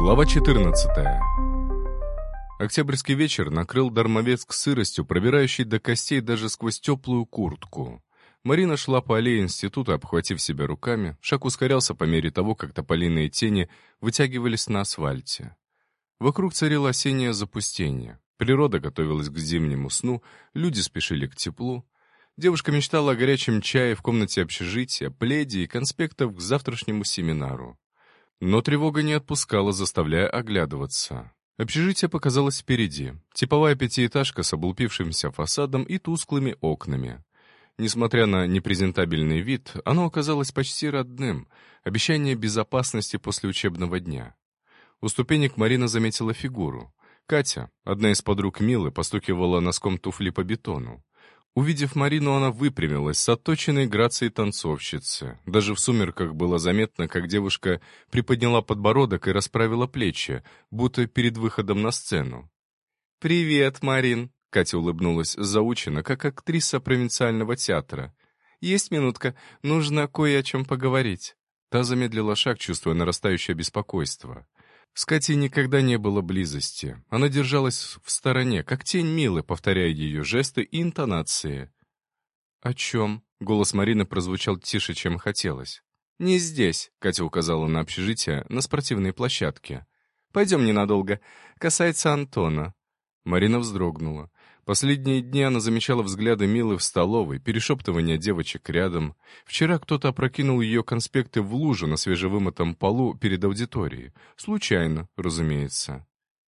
Глава 14. Октябрьский вечер накрыл Дармовецк сыростью, пробирающей до костей даже сквозь теплую куртку. Марина шла по аллее института, обхватив себя руками, шаг ускорялся по мере того, как тополиные тени вытягивались на асфальте. Вокруг царило осеннее запустение. Природа готовилась к зимнему сну, люди спешили к теплу. Девушка мечтала о горячем чае в комнате общежития, пледе и конспектах к завтрашнему семинару. Но тревога не отпускала, заставляя оглядываться. Общежитие показалось впереди. Типовая пятиэтажка с облупившимся фасадом и тусклыми окнами. Несмотря на непрезентабельный вид, оно оказалось почти родным. Обещание безопасности после учебного дня. У ступенек Марина заметила фигуру. Катя, одна из подруг Милы, постукивала носком туфли по бетону. Увидев Марину, она выпрямилась с отточенной грацией танцовщицы. Даже в сумерках было заметно, как девушка приподняла подбородок и расправила плечи, будто перед выходом на сцену. «Привет, Марин!» — Катя улыбнулась заученно, как актриса провинциального театра. «Есть минутка, нужно кое о чем поговорить». Та замедлила шаг, чувствуя нарастающее беспокойство. С Катей никогда не было близости. Она держалась в стороне, как тень Милы, повторяя ее жесты и интонации. «О чем?» — голос Марины прозвучал тише, чем хотелось. «Не здесь», — Катя указала на общежитие, на спортивной площадке. «Пойдем ненадолго. Касается Антона». Марина вздрогнула. Последние дни она замечала взгляды Милы в столовой, перешептывания девочек рядом. Вчера кто-то опрокинул ее конспекты в лужу на свежевымытом полу перед аудиторией. Случайно, разумеется.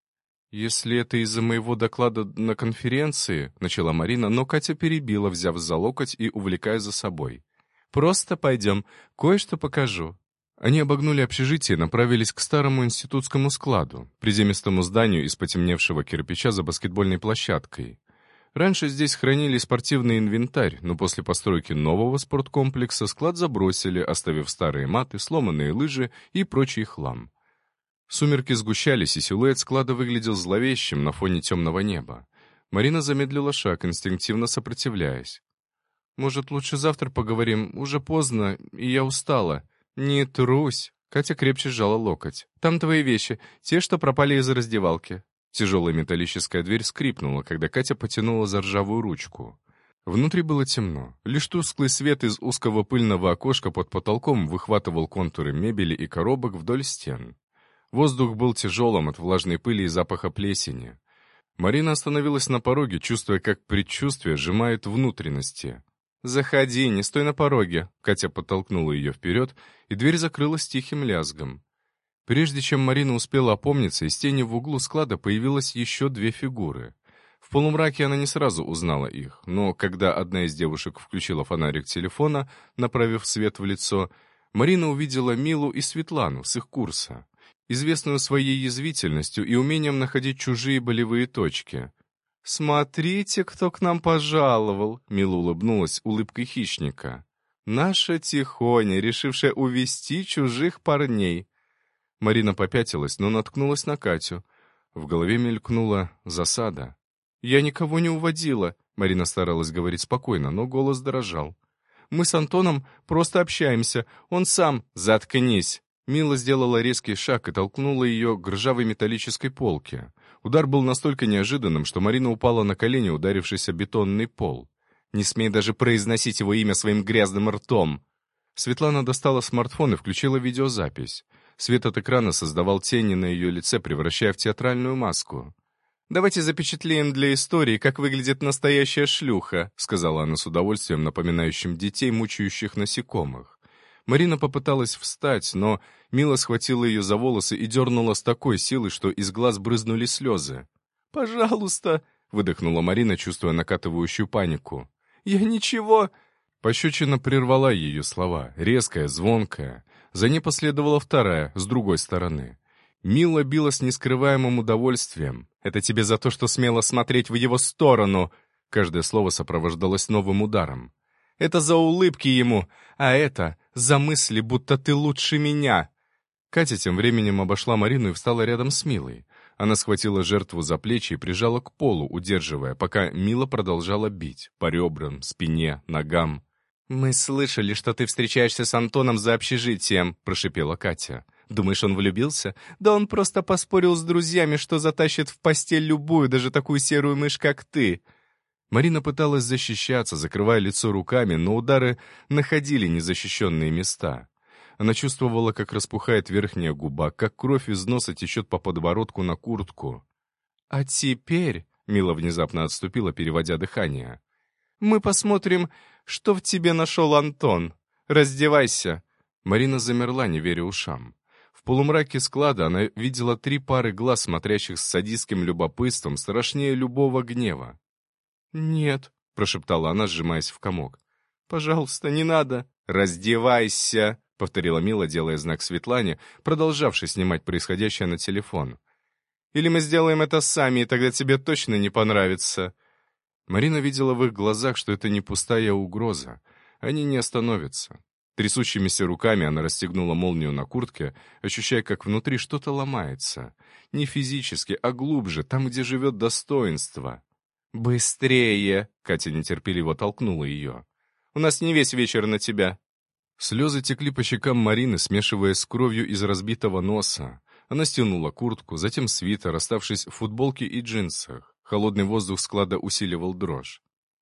«Если это из-за моего доклада на конференции», — начала Марина, но Катя перебила, взяв за локоть и увлекая за собой. «Просто пойдем, кое-что покажу». Они обогнули общежитие и направились к старому институтскому складу, приземистому зданию из потемневшего кирпича за баскетбольной площадкой. Раньше здесь хранили спортивный инвентарь, но после постройки нового спорткомплекса склад забросили, оставив старые маты, сломанные лыжи и прочий хлам. Сумерки сгущались, и силуэт склада выглядел зловещим на фоне темного неба. Марина замедлила шаг, инстинктивно сопротивляясь. «Может, лучше завтра поговорим? Уже поздно, и я устала». «Не трусь!» — Катя крепче сжала локоть. «Там твои вещи, те, что пропали из раздевалки». Тяжелая металлическая дверь скрипнула, когда Катя потянула за ржавую ручку. Внутри было темно. Лишь тусклый свет из узкого пыльного окошка под потолком выхватывал контуры мебели и коробок вдоль стен. Воздух был тяжелым от влажной пыли и запаха плесени. Марина остановилась на пороге, чувствуя, как предчувствие сжимает внутренности. «Заходи, не стой на пороге!» Катя подтолкнула ее вперед, и дверь закрылась тихим лязгом. Прежде чем Марина успела опомниться, из тени в углу склада появилось еще две фигуры. В полумраке она не сразу узнала их, но когда одна из девушек включила фонарик телефона, направив свет в лицо, Марина увидела Милу и Светлану с их курса, известную своей язвительностью и умением находить чужие болевые точки. «Смотрите, кто к нам пожаловал!» — Мила улыбнулась улыбкой хищника. «Наша Тихоня, решившая увести чужих парней!» Марина попятилась, но наткнулась на Катю. В голове мелькнула засада. «Я никого не уводила!» — Марина старалась говорить спокойно, но голос дрожал. «Мы с Антоном просто общаемся. Он сам...» «Заткнись!» Мила сделала резкий шаг и толкнула ее к ржавой металлической полке. Удар был настолько неожиданным, что Марина упала на колени, ударившись о бетонный пол. «Не смей даже произносить его имя своим грязным ртом!» Светлана достала смартфон и включила видеозапись. Свет от экрана создавал тени на ее лице, превращая в театральную маску. «Давайте запечатлеем для истории, как выглядит настоящая шлюха», сказала она с удовольствием, напоминающим детей, мучающих насекомых. Марина попыталась встать, но Мила схватила ее за волосы и дернула с такой силой, что из глаз брызнули слезы. «Пожалуйста!» — выдохнула Марина, чувствуя накатывающую панику. «Я ничего...» Пощечина прервала ее слова, резкая, звонкая. За ней последовала вторая, с другой стороны. Мила била с нескрываемым удовольствием. «Это тебе за то, что смело смотреть в его сторону!» Каждое слово сопровождалось новым ударом. «Это за улыбки ему, а это за мысли, будто ты лучше меня!» Катя тем временем обошла Марину и встала рядом с Милой. Она схватила жертву за плечи и прижала к полу, удерживая, пока Мила продолжала бить по ребрам, спине, ногам. «Мы слышали, что ты встречаешься с Антоном за общежитием», — прошипела Катя. Думаешь, он влюбился? Да он просто поспорил с друзьями, что затащит в постель любую, даже такую серую мышь, как ты». Марина пыталась защищаться, закрывая лицо руками, но удары находили незащищенные места. Она чувствовала, как распухает верхняя губа, как кровь из носа течет по подбородку на куртку. «А теперь...» — Мила внезапно отступила, переводя дыхание. «Мы посмотрим, что в тебе нашел Антон. Раздевайся!» Марина замерла, не веря ушам. В полумраке склада она видела 3 пары глаз, смотрящих с садистским любопытством, страшнее любого гнева. «Нет», — прошептала она, сжимаясь в комок. «Пожалуйста, не надо». «Раздевайся», — повторила Мила, делая знак Светлане, продолжавшей снимать происходящее на телефон. «Или мы сделаем это сами, и тогда тебе точно не понравится». Марина видела в их глазах, что это не пустая угроза. Они не остановятся. Трясущимися руками она расстегнула молнию на куртке, ощущая, как внутри что-то ломается. Не физически, а глубже, там, где живет достоинство. «Быстрее!» — Катя нетерпеливо толкнула ее. «У нас не весь вечер на тебя». Слезы текли по щекам Марины, смешиваясь с кровью из разбитого носа. Она стянула куртку, затем свитер, оставшись в футболке и джинсах. Холодный воздух склада усиливал дрожь.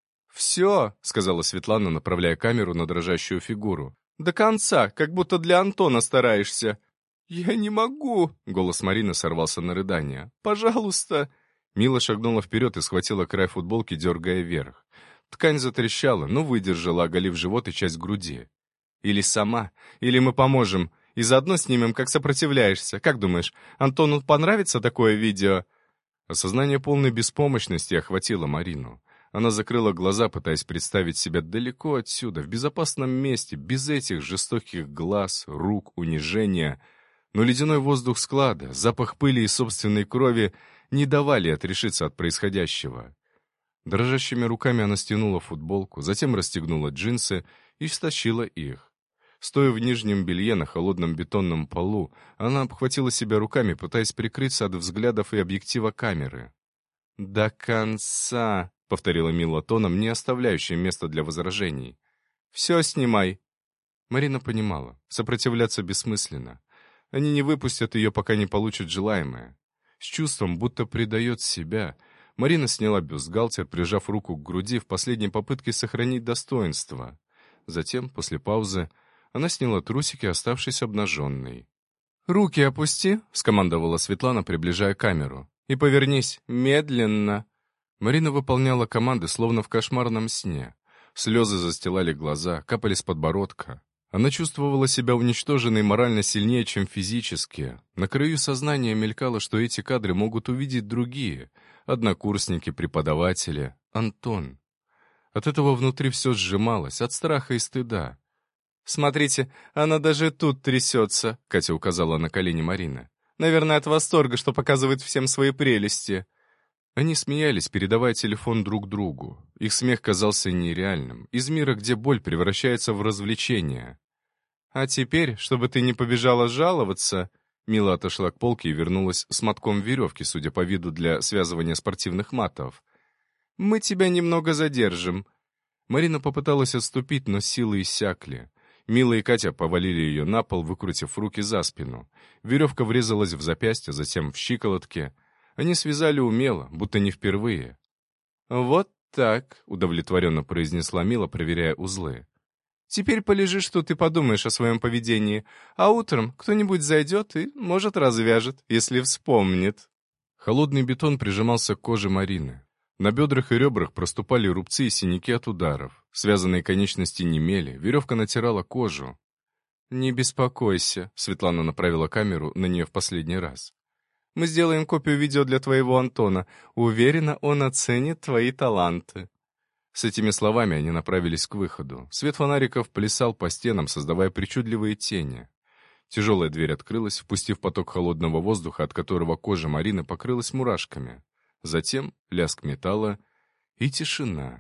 «Все», — сказала Светлана, направляя камеру на дрожащую фигуру. «До конца, как будто для Антона стараешься». «Я не могу», — голос Марины сорвался на рыдание. «Пожалуйста». Мила шагнула вперед и схватила край футболки, дергая вверх. Ткань затрещала, но выдержала, оголив живот и часть груди. «Или сама, или мы поможем, и заодно снимем, как сопротивляешься. Как думаешь, Антону понравится такое видео?» Осознание полной беспомощности охватило Марину. Она закрыла глаза, пытаясь представить себя далеко отсюда, в безопасном месте, без этих жестоких глаз, рук, унижения. Но ледяной воздух склада, запах пыли и собственной крови не давали отрешиться от происходящего. Дрожащими руками она стянула футболку, затем расстегнула джинсы и стащила их. Стоя в нижнем белье на холодном бетонном полу, она обхватила себя руками, пытаясь прикрыться от взглядов и объектива камеры. «До конца», — повторила Мила тоном, не оставляющим места для возражений. «Все снимай». Марина понимала, сопротивляться бессмысленно. Они не выпустят ее, пока не получат желаемое. С чувством, будто предает себя, Марина сняла бюстгальтер, прижав руку к груди в последней попытке сохранить достоинство. Затем, после паузы, она сняла трусики, оставшись обнаженной. «Руки опусти», — скомандовала Светлана, приближая камеру. «И повернись, медленно». Марина выполняла команды, словно в кошмарном сне. Слезы застилали глаза, капали с подбородка. Она чувствовала себя уничтоженной морально сильнее, чем физически. На краю сознания мелькало, что эти кадры могут увидеть другие. Однокурсники, преподаватели, Антон. От этого внутри все сжималось, от страха и стыда. «Смотрите, она даже тут трясется», — Катя указала на колени Марины. «Наверное, от восторга, что показывает всем свои прелести». Они смеялись, передавая телефон друг другу. Их смех казался нереальным, из мира, где боль превращается в развлечение. «А теперь, чтобы ты не побежала жаловаться...» Мила отошла к полке и вернулась с мотком веревки, судя по виду, для связывания спортивных матов. «Мы тебя немного задержим». Марина попыталась отступить, но силы иссякли. Мила и Катя повалили ее на пол, выкрутив руки за спину. Веревка врезалась в запястье, затем в щиколотке. Они связали умело, будто не впервые. «Вот так», — удовлетворенно произнесла Мила, проверяя узлы. «Теперь полежишь тут и подумаешь о своем поведении, а утром кто-нибудь зайдет и, может, развяжет, если вспомнит». Холодный бетон прижимался к коже Марины. На бедрах и ребрах проступали рубцы и синяки от ударов. Связанные конечности немели, веревка натирала кожу. «Не беспокойся», — Светлана направила камеру на нее в последний раз. «Мы сделаем копию видео для твоего Антона. Уверена, он оценит твои таланты». С этими словами они направились к выходу. Свет фонариков плясал по стенам, создавая причудливые тени. Тяжелая дверь открылась, впустив поток холодного воздуха, от которого кожа Марины покрылась мурашками. Затем лязг металла и тишина.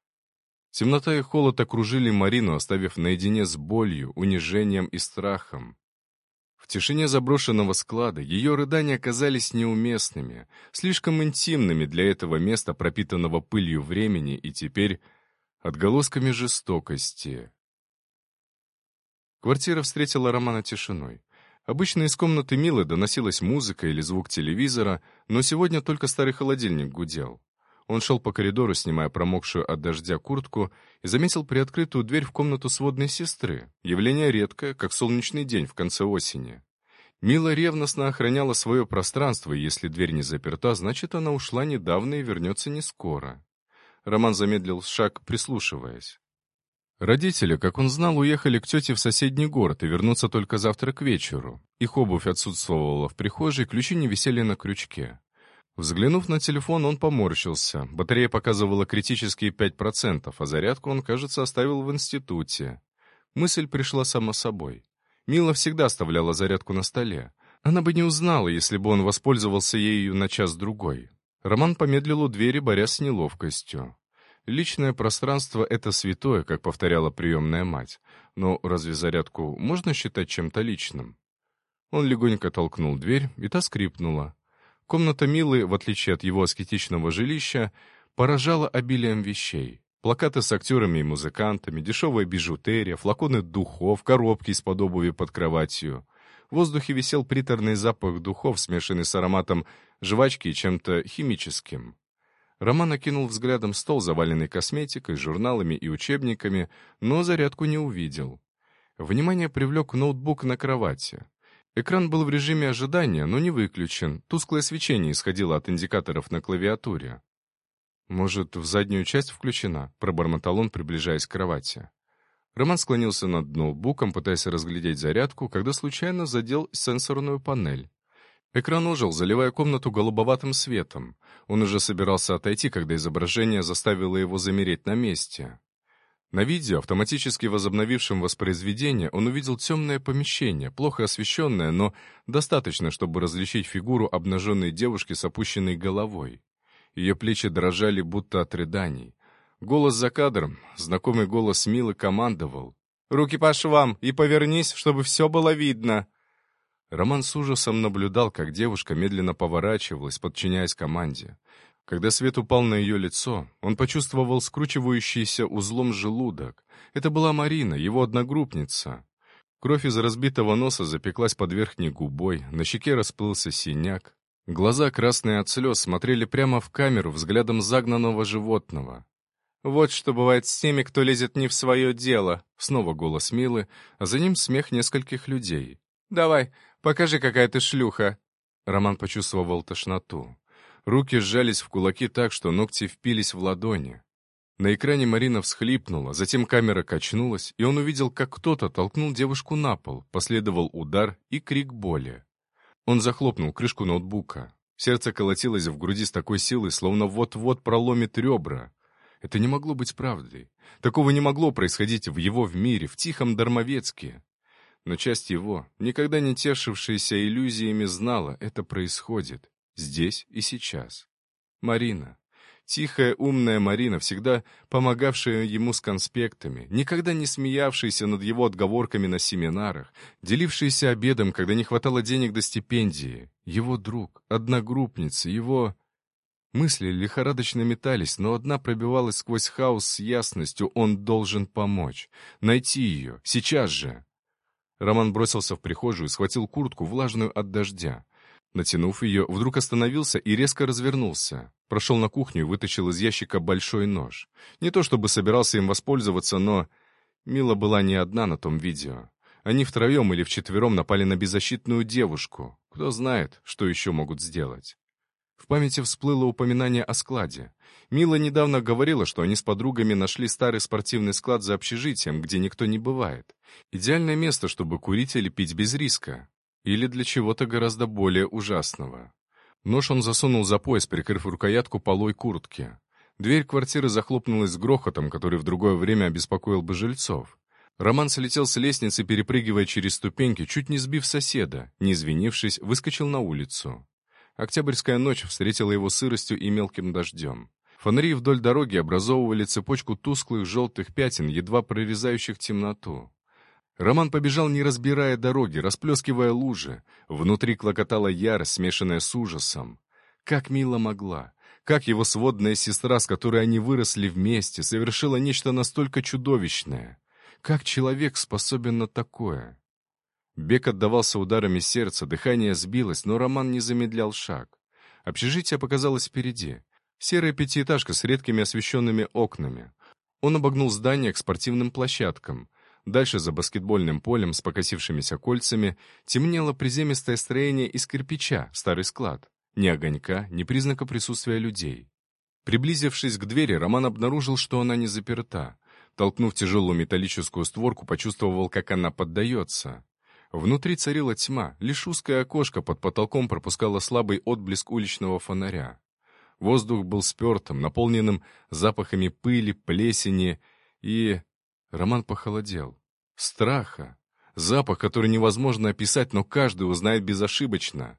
Темнота и холод окружили Марину, оставив наедине с болью, унижением и страхом. В тишине заброшенного склада ее рыдания оказались неуместными, слишком интимными для этого места, пропитанного пылью времени, и теперь отголосками жестокости. Квартира встретила Романа тишиной. Обычно из комнаты Милы доносилась музыка или звук телевизора, но сегодня только старый холодильник гудел. Он шел по коридору, снимая промокшую от дождя куртку, и заметил приоткрытую дверь в комнату сводной сестры, явление редкое, как солнечный день в конце осени. Мила ревностно охраняла свое пространство, и если дверь не заперта, значит, она ушла недавно и вернется не скоро. Роман замедлил шаг, прислушиваясь. Родители, как он знал, уехали к тете в соседний город и вернутся только завтра к вечеру. Их обувь отсутствовала в прихожей, ключи не висели на крючке. Взглянув на телефон, он поморщился. Батарея показывала критические 5%, а зарядку он, кажется, оставил в институте. Мысль пришла сама собой. Мила всегда оставляла зарядку на столе. Она бы не узнала, если бы он воспользовался ею на час-другой. Роман помедлил у двери, борясь с неловкостью. Личное пространство — это святое, как повторяла приемная мать. Но разве зарядку можно считать чем-то личным? Он легонько толкнул дверь, и та скрипнула. Комната Милы, в отличие от его аскетичного жилища, поражала обилием вещей. Плакаты с актерами и музыкантами, дешевая бижутерия, флаконы духов, коробки из-под обуви под кроватью. В воздухе висел приторный запах духов, смешанный с ароматом жвачки и чем-то химическим. Роман окинул взглядом стол, заваленный косметикой, журналами и учебниками, но зарядку не увидел. Внимание привлек ноутбук на кровати. Экран был в режиме ожидания, но не выключен. Тусклое свечение исходило от индикаторов на клавиатуре. «Может, в заднюю часть включена?» — пробормотал он, приближаясь к кровати. Роман склонился над ноутбуком, пытаясь разглядеть зарядку, когда случайно задел сенсорную панель. Экран ожил, заливая комнату голубоватым светом. Он уже собирался отойти, когда изображение заставило его замереть на месте. На видео, автоматически возобновившем воспроизведение, он увидел темное помещение, плохо освещенное, но достаточно, чтобы различить фигуру обнаженной девушки с опущенной головой. Ее плечи дрожали, будто от рыданий. Голос за кадром, знакомый голос Милы, командовал: «Руки по швам и повернись, чтобы все было видно!» Роман с ужасом наблюдал, как девушка медленно поворачивалась, подчиняясь команде. Когда свет упал на ее лицо, он почувствовал скручивающийся узлом желудок. Это была Марина, его одногруппница. Кровь из разбитого носа запеклась под верхней губой, на щеке расплылся синяк. Глаза, красные от слез, смотрели прямо в камеру взглядом загнанного животного. «Вот что бывает с теми, кто лезет не в свое дело!» Снова голос Милы, а за ним смех нескольких людей. «Давай, покажи, какая ты шлюха!» Роман почувствовал тошноту. Руки сжались в кулаки так, что ногти впились в ладони. На экране Марина всхлипнула, затем камера качнулась, и он увидел, как кто-то толкнул девушку на пол, последовал удар и крик боли. Он захлопнул крышку ноутбука. Сердце колотилось в груди с такой силой, словно вот-вот проломит ребра. Это не могло быть правдой. Такого не могло происходить в его мире, в тихом Дармовецке. Но часть его, никогда не тешившаяся иллюзиями, знала, это происходит. Здесь и сейчас. Марина. Тихая, умная Марина, всегда помогавшая ему с конспектами, никогда не смеявшаяся над его отговорками на семинарах, делившаяся обедом, когда не хватало денег до стипендии. Его друг, одногруппница, его... Мысли лихорадочно метались, но одна пробивалась сквозь хаос с ясностью: он должен помочь. Найти ее. Сейчас же. Роман бросился в прихожую и схватил куртку, влажную от дождя. Натянув ее, вдруг остановился и резко развернулся. Прошел на кухню и вытащил из ящика большой нож. Не то чтобы собирался им воспользоваться, но... Мила была не одна на том видео. Они втроем или вчетвером напали на беззащитную девушку. Кто знает, что еще могут сделать. В памяти всплыло упоминание о складе. Мила недавно говорила, что они с подругами нашли старый спортивный склад за общежитием, где никто не бывает. Идеальное место, чтобы курить или пить без риска. Или для чего-то гораздо более ужасного. Нож он засунул за пояс, прикрыв рукоятку полой куртки. Дверь квартиры захлопнулась с грохотом, который в другое время обеспокоил бы жильцов. Роман слетел с лестницы, перепрыгивая через ступеньки, чуть не сбив соседа, не извинившись, выскочил на улицу. Октябрьская ночь встретила его сыростью и мелким дождем. Фонари вдоль дороги образовывали цепочку тусклых желтых пятен, едва прорезающих темноту. Роман побежал, не разбирая дороги, расплескивая лужи. Внутри клокотала ярость, смешанная с ужасом. Как Мила могла? Как его сводная сестра, с которой они выросли вместе, совершила нечто настолько чудовищное? Как человек способен на такое? Бег отдавался ударами сердца, дыхание сбилось, но Роман не замедлял шаг. Общежитие показалось впереди. Серая пятиэтажка с редкими освещенными окнами. Он обогнул здание к спортивным площадкам. Дальше, за баскетбольным полем с покосившимися кольцами, темнело приземистое строение из кирпича, старый склад. Ни огонька, ни признака присутствия людей. Приблизившись к двери, Роман обнаружил, что она не заперта. Толкнув тяжелую металлическую створку, почувствовал, как она поддается. Внутри царила тьма, лишь узкое окошко под потолком пропускало слабый отблеск уличного фонаря. Воздух был спертым, наполненным запахами пыли, плесени и... Роман похолодел. Страха. Запах, который невозможно описать, но каждый узнает безошибочно.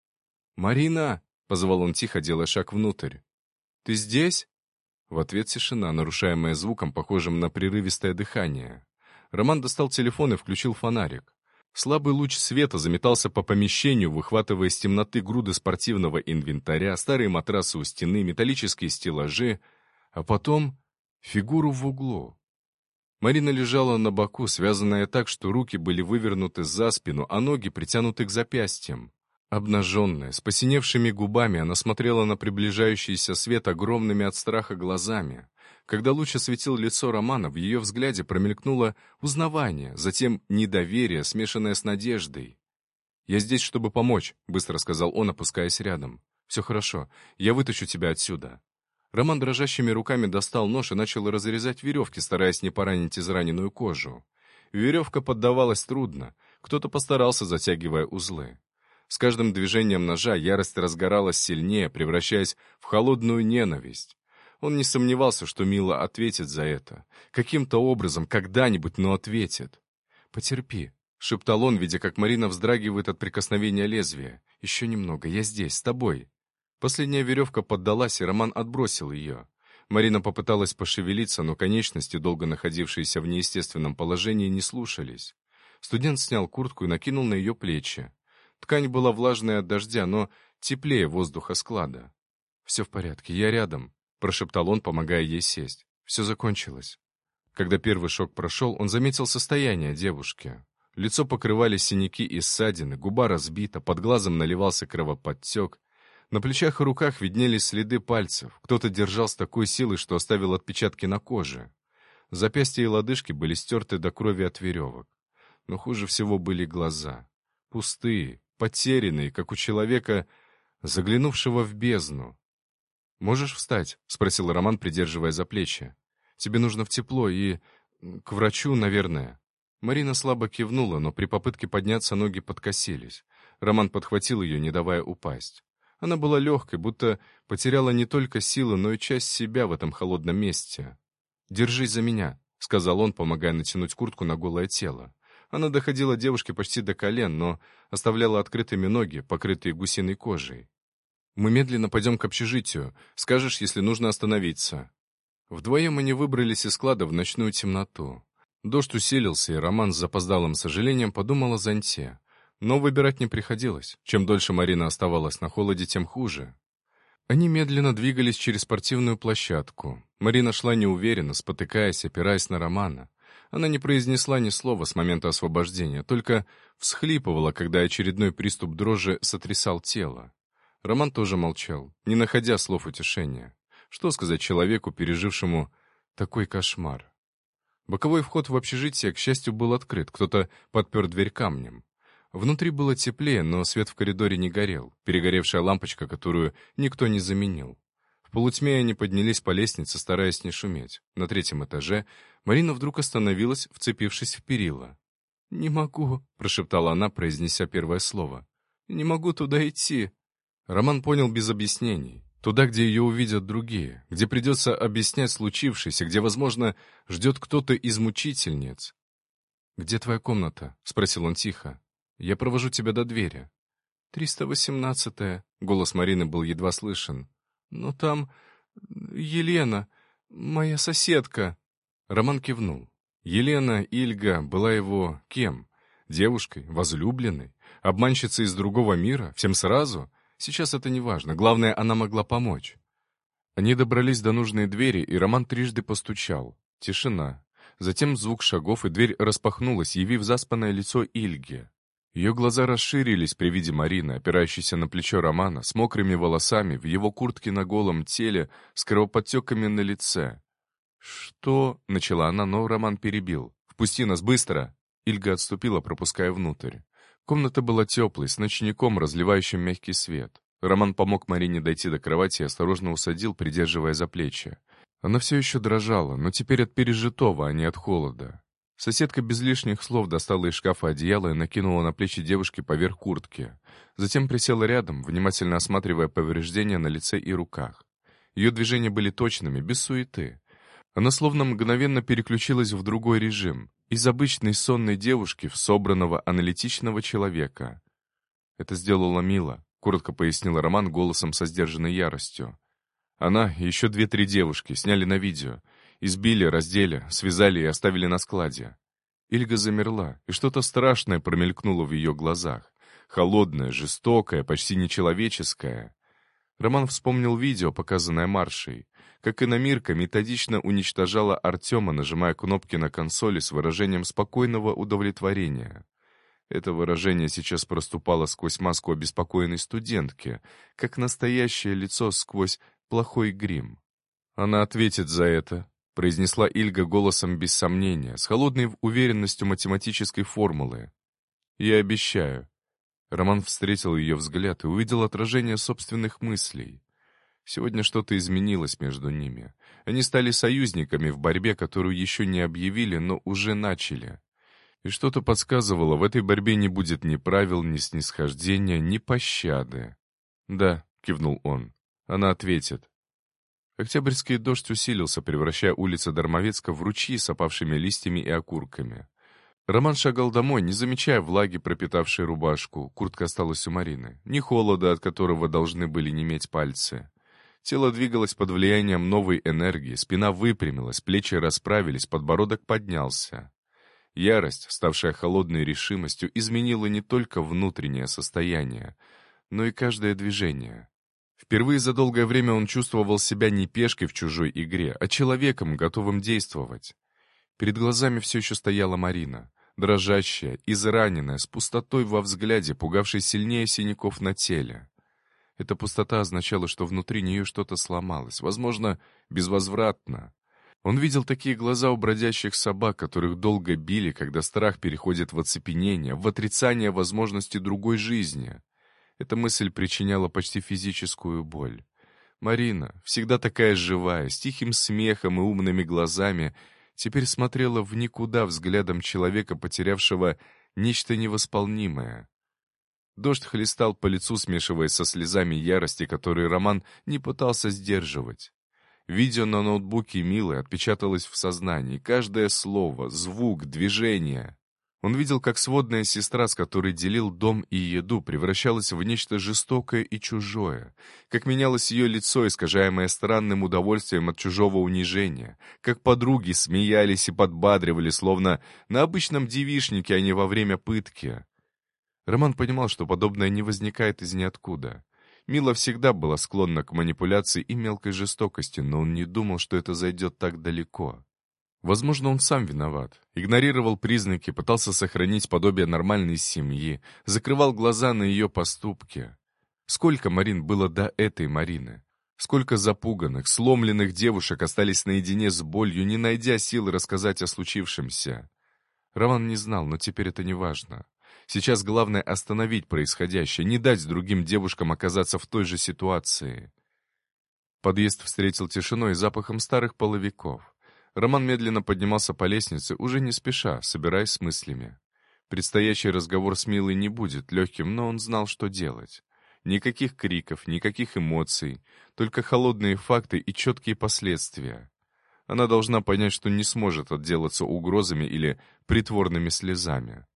«Марина!» — позвал он тихо, делая шаг внутрь. «Ты здесь?» В ответ тишина, нарушаемая звуком, похожим на прерывистое дыхание. Роман достал телефон и включил фонарик. Слабый луч света заметался по помещению, выхватывая из темноты груды спортивного инвентаря, старые матрасы у стены, металлические стеллажи, а потом фигуру в углу. Марина лежала на боку, связанная так, что руки были вывернуты за спину, а ноги притянуты к запястьям. Обнаженная, с посиневшими губами, она смотрела на приближающийся свет огромными от страха глазами. Когда луч осветил лицо Романа, в ее взгляде промелькнуло узнавание, затем недоверие, смешанное с надеждой. «Я здесь, чтобы помочь», — быстро сказал он, опускаясь рядом. «Все хорошо, я вытащу тебя отсюда». Роман дрожащими руками достал нож и начал разрезать веревки, стараясь не поранить израненную кожу. Веревка поддавалась трудно, кто-то постарался, затягивая узлы. С каждым движением ножа ярость разгоралась сильнее, превращаясь в холодную ненависть. Он не сомневался, что Мила ответит за это. Каким-то образом, когда-нибудь, но ответит. «Потерпи», — шептал он, видя, как Марина вздрагивает от прикосновения лезвия. «Еще немного, я здесь, с тобой». Последняя веревка поддалась, и Роман отбросил ее. Марина попыталась пошевелиться, но конечности, долго находившиеся в неестественном положении, не слушались. Студент снял куртку и накинул на ее плечи. Ткань была влажная от дождя, но теплее воздуха склада. «Все в порядке, я рядом», — прошептал он, помогая ей сесть. «Все закончилось». Когда первый шок прошел, он заметил состояние девушки. Лицо покрывали синяки и ссадины, губа разбита, под глазом наливался кровоподтек. На плечах и руках виднелись следы пальцев. Кто-то держал с такой силой, что оставил отпечатки на коже. Запястья и лодыжки были стерты до крови от веревок. Но хуже всего были глаза. Пустые, потерянные, как у человека, заглянувшего в бездну. «Можешь встать?» — спросил Роман, придерживая за плечи. «Тебе нужно в тепло и... к врачу, наверное». Марина слабо кивнула, но при попытке подняться ноги подкосились. Роман подхватил ее, не давая упасть. Она была легкой, будто потеряла не только силы, но и часть себя в этом холодном месте. «Держись за меня», — сказал он, помогая натянуть куртку на голое тело. Она доходила девушке почти до колен, но оставляла открытыми ноги, покрытые гусиной кожей. «Мы медленно пойдем к общежитию. Скажешь, если нужно остановиться». Вдвоем они выбрались из склада в ночную темноту. Дождь усилился, и Роман с запоздалым сожалением подумал о зонте. Но выбирать не приходилось. Чем дольше Марина оставалась на холоде, тем хуже. Они медленно двигались через спортивную площадку. Марина шла неуверенно, спотыкаясь, опираясь на Романа. Она не произнесла ни слова с момента освобождения, только всхлипывала, когда очередной приступ дрожи сотрясал тело. Роман тоже молчал, не находя слов утешения. Что сказать человеку, пережившему такой кошмар? Боковой вход в общежитие, к счастью, был открыт, кто-то подпер дверь камнем. Внутри было теплее, но свет в коридоре не горел, перегоревшая лампочка, которую никто не заменил. В полутьме они поднялись по лестнице, стараясь не шуметь. На третьем этаже Марина вдруг остановилась, вцепившись в перила. «Не могу», — прошептала она, произнеся первое слово. «Не могу туда идти». Роман понял без объяснений. Туда, где ее увидят другие, где придется объяснять случившееся, где, возможно, ждет кто-то из мучительниц. «Где твоя комната?» — спросил он тихо. «Я провожу тебя до двери». 318-я», — голос Марины был едва слышен. «Но там Елена, моя соседка». Роман кивнул. Елена Ильга была его кем? Девушкой, возлюбленной, обманщицей из другого мира, всем сразу? Сейчас это не важно, главное, она могла помочь. Они добрались до нужной двери, и Роман трижды постучал. Тишина. Затем звук шагов, и дверь распахнулась, явив заспанное лицо Ильги. Ее глаза расширились при виде Марины, опирающейся на плечо Романа, с мокрыми волосами, в его куртке на голом теле, с кровоподтеками на лице. «Что?» — начала она, но Роман перебил. «Впусти нас, быстро!» Ильга отступила, пропуская внутрь. Комната была теплой, с ночником, разливающим мягкий свет. Роман помог Марине дойти до кровати и осторожно усадил, придерживая за плечи. Она все еще дрожала, но теперь от пережитого, а не от холода. Соседка без лишних слов достала из шкафа одеяло и накинула на плечи девушки поверх куртки. Затем присела рядом, внимательно осматривая повреждения на лице и руках. Ее движения были точными, без суеты. Она словно мгновенно переключилась в другой режим, из обычной сонной девушки в собранного аналитичного человека. «Это сделала Мила», — коротко пояснил Роман голосом со сдержанной яростью. Она и еще 2-3 девушки сняли на видео. Избили, раздели, связали и оставили на складе. Ильга замерла, и что-то страшное промелькнуло в ее глазах. Холодное, жестокое, почти нечеловеческое. Роман вспомнил видео, показанное Маршей. Как иномирка методично уничтожала Артема, нажимая кнопки на консоли с выражением спокойного удовлетворения. Это выражение сейчас проступало сквозь маску обеспокоенной студентки, как настоящее лицо сквозь плохой грим. «Она ответит за это», — произнесла Ильга голосом без сомнения, с холодной уверенностью математической формулы. «Я обещаю». Роман встретил ее взгляд и увидел отражение собственных мыслей. Сегодня что-то изменилось между ними. Они стали союзниками в борьбе, которую еще не объявили, но уже начали. И что-то подсказывало, в этой борьбе не будет ни правил, ни снисхождения, ни пощады. «Да», — кивнул он, — «она ответит». Октябрьский дождь усилился, превращая улицы Дармовецка в ручьи с опавшими листьями и окурками. Роман шагал домой, не замечая влаги, пропитавшей рубашку. Куртка осталась у Марины. Ни холода, от которого должны были неметь пальцы. Тело двигалось под влиянием новой энергии, спина выпрямилась, плечи расправились, подбородок поднялся. Ярость, ставшая холодной решимостью, изменила не только внутреннее состояние, но и каждое движение. Впервые за долгое время он чувствовал себя не пешкой в чужой игре, а человеком, готовым действовать. Перед глазами все еще стояла Марина, дрожащая, израненная, с пустотой во взгляде, пугавшей сильнее синяков на теле. Эта пустота означала, что внутри нее что-то сломалось, возможно, безвозвратно. Он видел такие глаза у бродящих собак, которых долго били, когда страх переходит в оцепенение, в отрицание возможности другой жизни. Эта мысль причиняла почти физическую боль. Марина, всегда такая живая, с тихим смехом и умными глазами, теперь смотрела в никуда взглядом человека, потерявшего нечто невосполнимое. Дождь хлестал по лицу, смешиваясь со слезами ярости, которые Роман не пытался сдерживать. Видео на ноутбуке Милы отпечаталось в сознании. Каждое слово, звук, движение. Он видел, как сводная сестра, с которой делил дом и еду, превращалась в нечто жестокое и чужое, как менялось ее лицо, искажаемое странным удовольствием от чужого унижения, как подруги смеялись и подбадривали, словно на обычном девичнике, а не во время пытки. Роман понимал, что подобное не возникает из ниоткуда. Мила всегда была склонна к манипуляции и мелкой жестокости, но он не думал, что это зайдет так далеко. Возможно, он сам виноват. Игнорировал признаки, пытался сохранить подобие нормальной семьи, закрывал глаза на ее поступки. Сколько Марин было до этой Марины? Сколько запуганных, сломленных девушек остались наедине с болью, не найдя сил рассказать о случившемся? Роман не знал, но теперь это не важно. Сейчас главное остановить происходящее, не дать другим девушкам оказаться в той же ситуации. Подъезд встретил тишиной и запахом старых половиков. Роман медленно поднимался по лестнице, уже не спеша, собираясь с мыслями. Предстоящий разговор с Милой не будет легким, но он знал, что делать. Никаких криков, никаких эмоций, только холодные факты и четкие последствия. Она должна понять, что не сможет отделаться угрозами или притворными слезами.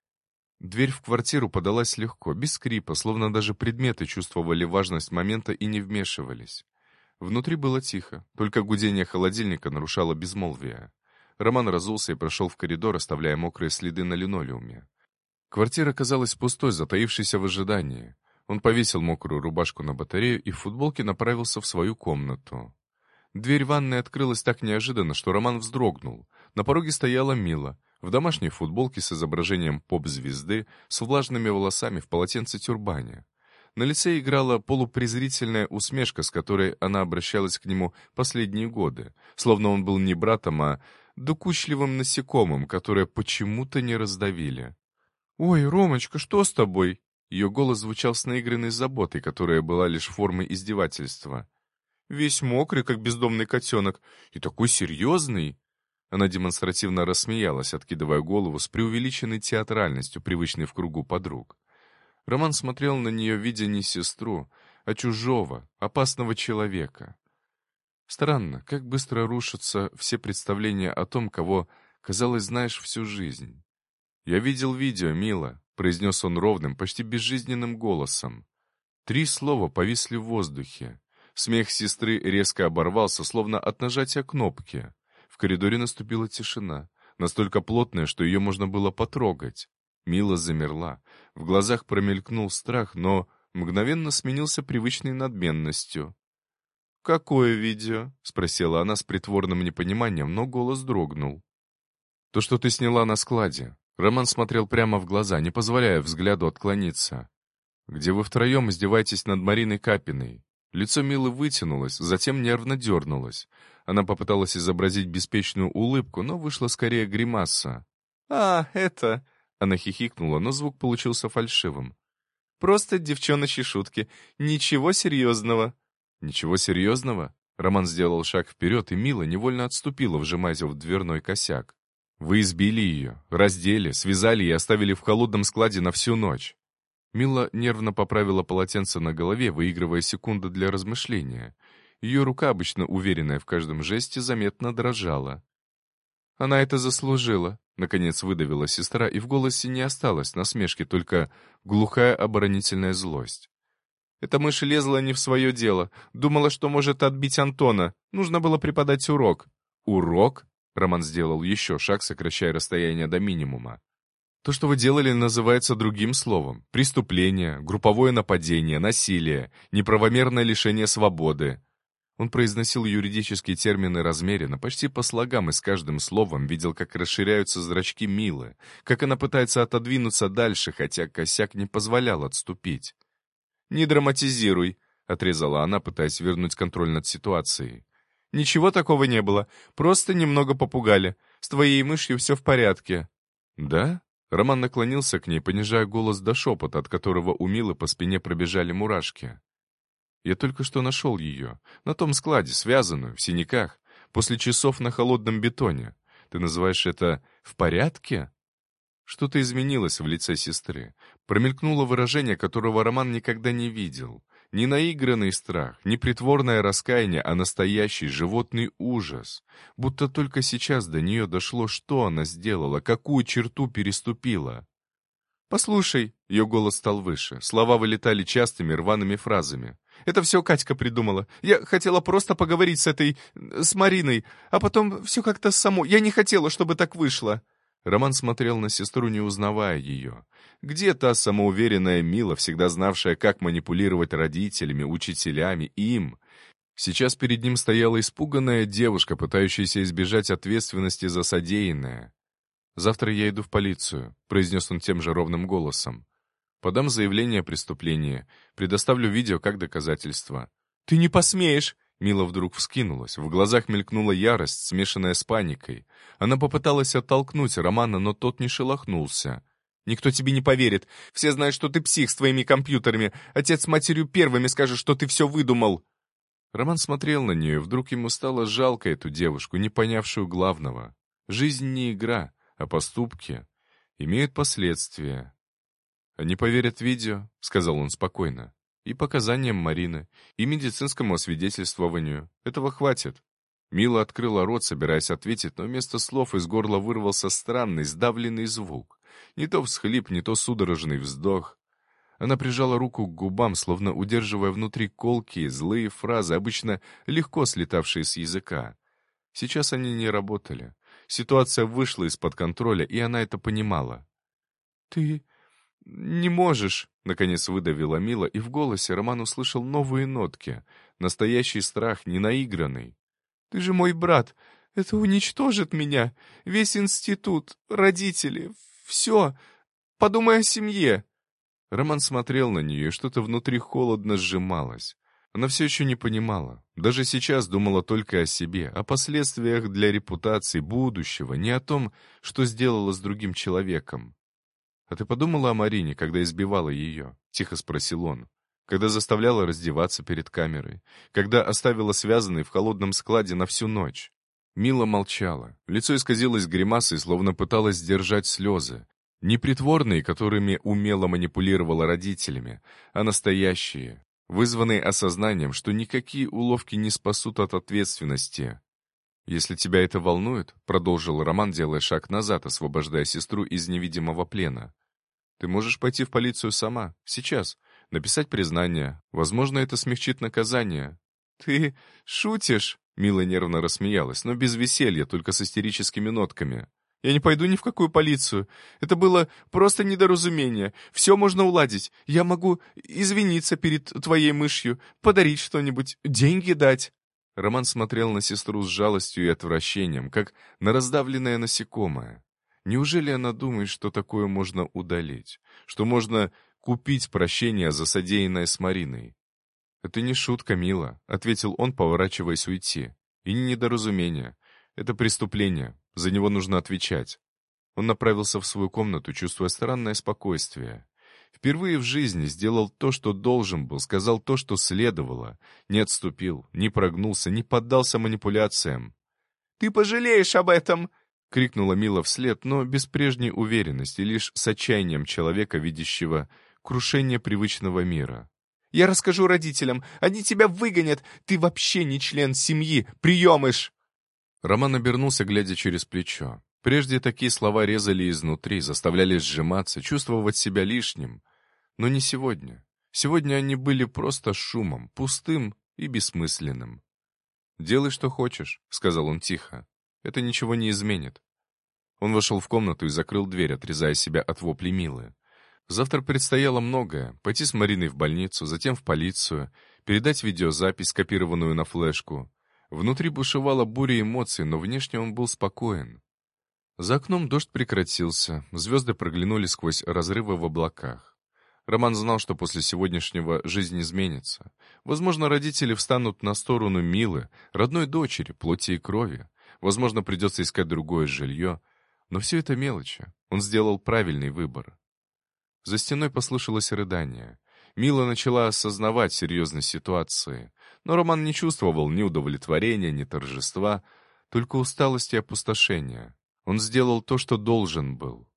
Дверь в квартиру подалась легко, без скрипа, словно даже предметы чувствовали важность момента и не вмешивались. Внутри было тихо, только гудение холодильника нарушало безмолвие. Роман разулся и прошел в коридор, оставляя мокрые следы на линолеуме. Квартира казалась пустой, затаившейся в ожидании. Он повесил мокрую рубашку на батарею и в футболке направился в свою комнату. Дверь ванной открылась так неожиданно, что Роман вздрогнул. На пороге стояла Мила. В домашней футболке с изображением поп-звезды, с влажными волосами в полотенце-тюрбане. На лице играла полупрезрительная усмешка, с которой она обращалась к нему последние годы, словно он был не братом, а докучливым насекомым, которое почему-то не раздавили. «Ой, Ромочка, что с тобой?» Ее голос звучал с наигранной заботой, которая была лишь формой издевательства. «Весь мокрый, как бездомный котенок, и такой серьезный!» Она демонстративно рассмеялась, откидывая голову с преувеличенной театральностью, привычной в кругу подруг. Роман смотрел на нее, видя не сестру, а чужого, опасного человека. Странно, как быстро рушатся все представления о том, кого, казалось, знаешь всю жизнь. «Я видел видео, мила», — произнес он ровным, почти безжизненным голосом. 3 слова повисли в воздухе. Смех сестры резко оборвался, словно от нажатия кнопки. В коридоре наступила тишина, настолько плотная, что ее можно было потрогать. Мила замерла. В глазах промелькнул страх, но мгновенно сменился привычной надменностью. «Какое видео?» — спросила она с притворным непониманием, но голос дрогнул. «То, что ты сняла на складе». Роман смотрел прямо в глаза, не позволяя взгляду отклониться. «Где вы втроем издеваетесь над Мариной Капиной?» Лицо Милы вытянулось, затем нервно дернулось. Она попыталась изобразить беспечную улыбку, но вышла скорее гримаса. «А, это...» Она хихикнула, но звук получился фальшивым. «Просто девчоночьи шутки. Ничего серьезного». «Ничего серьезного?» Роман сделал шаг вперед, и Мила невольно отступила, вжимаясь в дверной косяк. «Вы избили ее, раздели, связали и оставили в холодном складе на всю ночь». Мила нервно поправила полотенце на голове, выигрывая секунды для размышления. Ее рука, обычно уверенная в каждом жесте, заметно дрожала. «Она это заслужила», — наконец выдавила сестра, и в голосе не осталось насмешки, только глухая оборонительная злость. «Эта мышь лезла не в свое дело, думала, что может отбить Антона. Нужно было преподать урок». «Урок?» — Роман сделал еще шаг, сокращая расстояние до минимума. «То, что вы делали, называется другим словом. Преступление, групповое нападение, насилие, неправомерное лишение свободы». Он произносил юридические термины размеренно, почти по слогам, и с каждым словом видел, как расширяются зрачки Милы, как она пытается отодвинуться дальше, хотя косяк не позволял отступить. «Не драматизируй», — отрезала она, пытаясь вернуть контроль над ситуацией. «Ничего такого не было, просто немного попугали. С твоей мышью все в порядке». «Да?» Роман наклонился к ней, понижая голос до шепота, от которого у Милы по спине пробежали мурашки. «Я только что нашел ее. На том складе, связанную, в синяках, после часов на холодном бетоне. Ты называешь это «в порядке»?» Что-то изменилось в лице сестры. Промелькнуло выражение, которого Роман никогда не видел. Не наигранный страх, не притворное раскаяние, а настоящий животный ужас. Будто только сейчас до нее дошло, что она сделала, какую черту переступила. «Послушай», — ее голос стал выше, слова вылетали частыми рваными фразами. «Это все Катька придумала. Я хотела просто поговорить с Мариной, а потом все как-то само. Я не хотела, чтобы так вышло». Роман смотрел на сестру, не узнавая ее. Где та самоуверенная Мила, всегда знавшая, как манипулировать родителями, учителями, им? Сейчас перед ним стояла испуганная девушка, пытающаяся избежать ответственности за содеянное. «Завтра я иду в полицию», — произнес он тем же ровным голосом. «Подам заявление о преступлении, предоставлю видео как доказательство». «Ты не посмеешь!» Мила вдруг вскинулась, в глазах мелькнула ярость, смешанная с паникой. Она попыталась оттолкнуть Романа, но тот не шелохнулся. «Никто тебе не поверит. Все знают, что ты псих с твоими компьютерами. Отец с матерью первыми скажет, что ты все выдумал». Роман смотрел на нее, и вдруг ему стало жалко эту девушку, не понявшую главного. Жизнь не игра, а поступки имеют последствия. «Они поверят видео», — сказал он спокойно. «И показаниям Марины, и медицинскому освидетельствованию. Этого хватит». Мила открыла рот, собираясь ответить, но вместо слов из горла вырвался странный, сдавленный звук. Не то всхлип, не то судорожный вздох. Она прижала руку к губам, словно удерживая внутри колкие, злые фразы, обычно легко слетавшие с языка. Сейчас они не работали. Ситуация вышла из-под контроля, и она это понимала. «Ты не можешь», — наконец выдавила Мила, и в голосе Роман услышал новые нотки. Настоящий страх, не наигранный. «Ты же мой брат. Это уничтожит меня, весь институт, родители, все. Подумай о семье». Роман смотрел на нее, и что-то внутри холодно сжималось. Она все еще не понимала. Даже сейчас думала только о себе, о последствиях для репутации, будущего, не о том, что сделала с другим человеком. «А ты подумала о Марине, когда избивала ее?» — тихо спросил он. «Когда заставляла раздеваться перед камерой? Когда оставила связанной в холодном складе на всю ночь?» Мила молчала. Лицо исказилось гримасой, словно пыталась сдержать слезы. Не притворные, которыми умело манипулировала родителями, а настоящие, вызванные осознанием, что никакие уловки не спасут от ответственности. «Если тебя это волнует», — продолжил Роман, делая шаг назад, освобождая сестру из невидимого плена, «ты можешь пойти в полицию сама, сейчас, написать признание. Возможно, это смягчит наказание». «Ты шутишь?» — Мила нервно рассмеялась, но без веселья, только с истерическими нотками. «Я не пойду ни в какую полицию. Это было просто недоразумение. Все можно уладить. Я могу извиниться перед твоей мышью, подарить что-нибудь, деньги дать». Роман смотрел на сестру с жалостью и отвращением, как на раздавленное насекомое. Неужели она думает, что такое можно удалить? Что можно купить прощение за содеянное с Мариной? «Это не шутка, Мила», — ответил он, поворачиваясь уйти. «И не недоразумение. Это преступление. За него нужно отвечать». Он направился в свою комнату, чувствуя странное спокойствие. Впервые в жизни сделал то, что должен был, сказал то, что следовало. Не отступил, не прогнулся, не поддался манипуляциям. «Ты пожалеешь об этом!» — крикнула Мила вслед, но без прежней уверенности, лишь с отчаянием человека, видящего крушение привычного мира. «Я расскажу родителям, они тебя выгонят! Ты вообще не член семьи, приемыш!» Роман обернулся, глядя через плечо. Прежде такие слова резали изнутри, заставляли сжиматься, чувствовать себя лишним. Но не сегодня. Сегодня они были просто шумом, пустым и бессмысленным. «Делай, что хочешь», — сказал он тихо. «Это ничего не изменит». Он вошел в комнату и закрыл дверь, отрезая себя от вопли Милы. Завтра предстояло многое. Пойти с Мариной в больницу, затем в полицию, передать видеозапись, скопированную на флешку. Внутри бушевала буря эмоций, но внешне он был спокоен. За окном дождь прекратился, звезды проглянули сквозь разрывы в облаках. Роман знал, что после сегодняшнего жизнь изменится. Возможно, родители встанут на сторону Милы, родной дочери, плоти и крови. Возможно, придется искать другое жилье. Но все это мелочи. Он сделал правильный выбор. За стеной послышалось рыдание. Мила начала осознавать серьезность ситуации. Но Роман не чувствовал ни удовлетворения, ни торжества, только усталость и опустошение. Он сделал то, что должен был.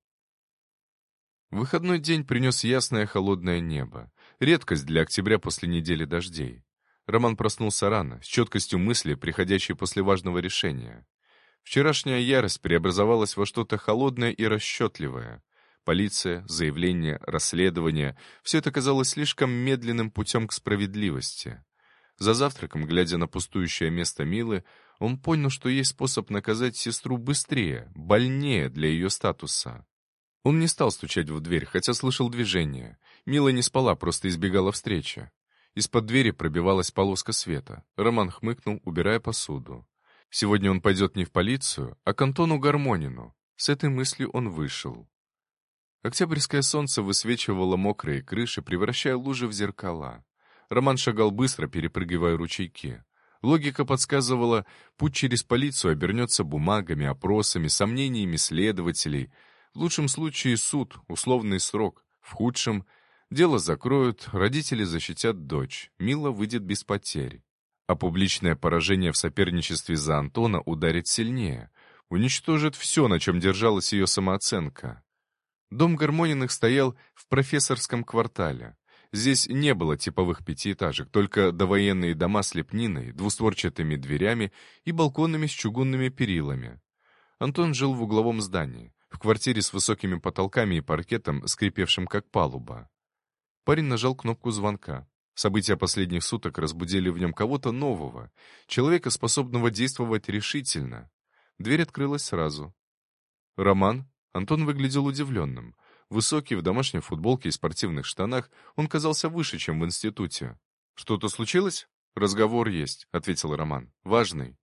Выходной день принес ясное холодное небо. Редкость для октября после недели дождей. Роман проснулся рано, с четкостью мысли, приходящей после важного решения. Вчерашняя ярость преобразовалась во что-то холодное и расчетливое. Полиция, заявление, расследование — все это казалось слишком медленным путем к справедливости. За завтраком, глядя на пустующее место Милы, он понял, что есть способ наказать сестру быстрее, больнее для ее статуса. Он не стал стучать в дверь, хотя слышал движение. Мила не спала, просто избегала встречи. Из-под двери пробивалась полоска света. Роман хмыкнул, убирая посуду. Сегодня он пойдет не в полицию, а к Антону Гармонину. С этой мыслью он вышел. Октябрьское солнце высвечивало мокрые крыши, превращая лужи в зеркала. Роман шагал быстро, перепрыгивая ручейки. Логика подсказывала, путь через полицию обернется бумагами, опросами, сомнениями следователей. В лучшем случае суд, условный срок. В худшем — дело закроют, родители защитят дочь, Мила выйдет без потерь. А публичное поражение в соперничестве за Антона ударит сильнее, уничтожит все, на чем держалась ее самооценка. Дом Гармониных стоял в профессорском квартале. Здесь не было типовых пятиэтажек, только довоенные дома с лепниной, двустворчатыми дверями и балконами с чугунными перилами. Антон жил в угловом здании, в квартире с высокими потолками и паркетом, скрипевшим как палуба. Парень нажал кнопку звонка. События последних суток разбудили в нем кого-то нового, человека, способного действовать решительно. Дверь открылась сразу. «Роман?» Антон выглядел удивленным. Высокий, в домашней футболке и спортивных штанах, он казался выше, чем в институте. «Что-то случилось?» «Разговор есть», — ответил Роман. «Важный».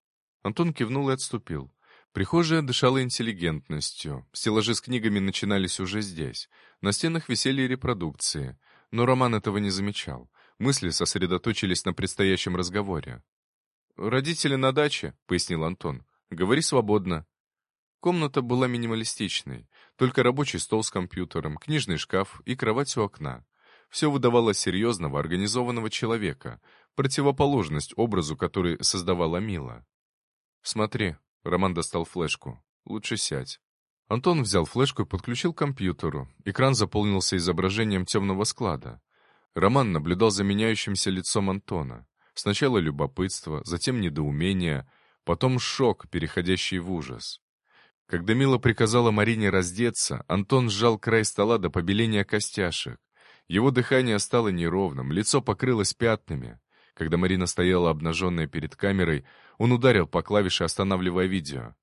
Антон кивнул и отступил. Прихожая дышала интеллигентностью. Стеллажи с книгами начинались уже здесь. На стенах висели репродукции. Но Роман этого не замечал. Мысли сосредоточились на предстоящем разговоре. «Родители на даче», — пояснил Антон. «Говори свободно». Комната была минималистичной. Только рабочий стол с компьютером, книжный шкаф и кровать у окна. Все выдавало серьезного, организованного человека, противоположность образу, который создавала Мила. «Смотри», — Роман достал флешку. «Лучше сядь». Антон взял флешку и подключил к компьютеру. Экран заполнился изображением темного склада. Роман наблюдал за меняющимся лицом Антона. Сначала любопытство, затем недоумение, потом шок, переходящий в ужас. Когда Мила приказала Марине раздеться, Антон сжал край стола до побеления костяшек. Его дыхание стало неровным, лицо покрылось пятнами. Когда Марина стояла обнаженная перед камерой, он ударил по клавише, останавливая видео.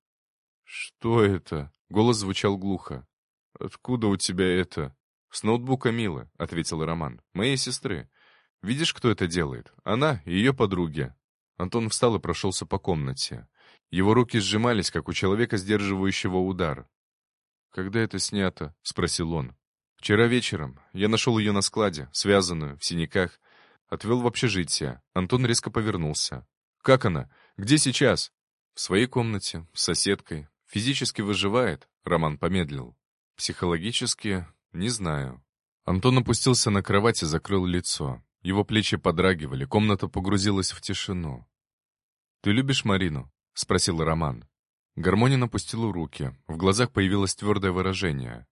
«Что это?» — голос звучал глухо. «Откуда у тебя это?» «С ноутбука Милы», — ответил Роман. «Моей сестры. Видишь, кто это делает? Она и ее подруги». Антон встал и прошелся по комнате. Его руки сжимались, как у человека, сдерживающего удар. «Когда это снято?» — спросил он. «Вчера вечером. Я нашел ее на складе, связанную, в синяках. Отвел в общежитие». Антон резко повернулся. «Как она? Где сейчас?» «В своей комнате, с соседкой. Физически выживает», — Роман помедлил. «Психологически, не знаю». Антон опустился на кровать и закрыл лицо. Его плечи подрагивали, комната погрузилась в тишину. «Ты любишь Марину?» — спросил Роман. Гармонин опустил руки. В глазах появилось твердое выражение.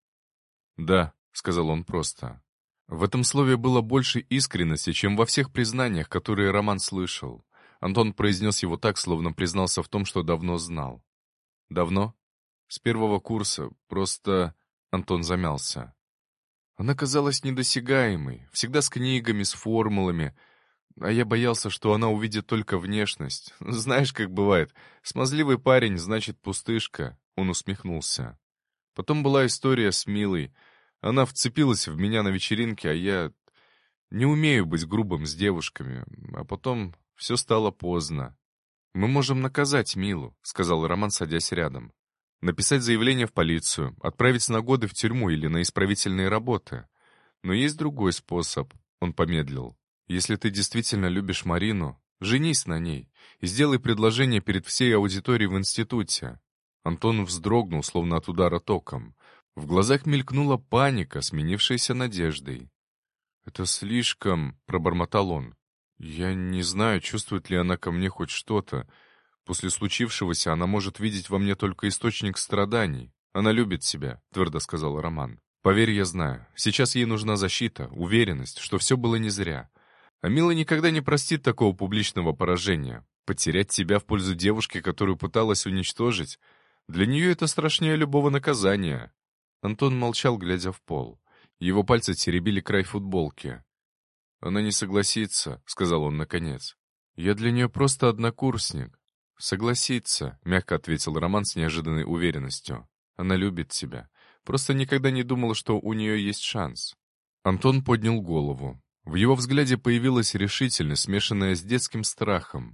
«Да», — сказал он просто. В этом слове было больше искренности, чем во всех признаниях, которые Роман слышал. Антон произнес его так, словно признался в том, что давно знал. «Давно?» «С первого курса. Просто...» Антон замялся. Она казалась недосягаемой, всегда с книгами, с формулами. А я боялся, что она увидит только внешность. Знаешь, как бывает. Смазливый парень, значит, пустышка. Он усмехнулся. Потом была история с Милой. Она вцепилась в меня на вечеринке, а я не умею быть грубым с девушками. А потом все стало поздно. «Мы можем наказать Милу», — сказал Роман, садясь рядом. «Написать заявление в полицию, отправить на годы в тюрьму или на исправительные работы. Но есть другой способ», — он помедлил. «Если ты действительно любишь Марину, женись на ней и сделай предложение перед всей аудиторией в институте». Антон вздрогнул, словно от удара током. В глазах мелькнула паника, сменившаяся надеждой. «Это слишком», — пробормотал он. «Я не знаю, чувствует ли она ко мне хоть что-то. После случившегося она может видеть во мне только источник страданий. Она любит себя», — твердо сказал Роман. «Поверь, я знаю. Сейчас ей нужна защита, уверенность, что все было не зря. А Мила никогда не простит такого публичного поражения. Потерять себя в пользу девушки, которую пыталась уничтожить, для нее это страшнее любого наказания». Антон молчал, глядя в пол. Его пальцы теребили край футболки. «Она не согласится», — сказал он наконец. «Я для нее просто однокурсник». «Согласится», — мягко ответил Роман с неожиданной уверенностью. «Она любит тебя. Просто никогда не думал, что у нее есть шанс». Антон поднял голову. В его взгляде появилась решительность, смешанная с детским страхом.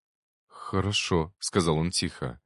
«Хорошо», — сказал он тихо.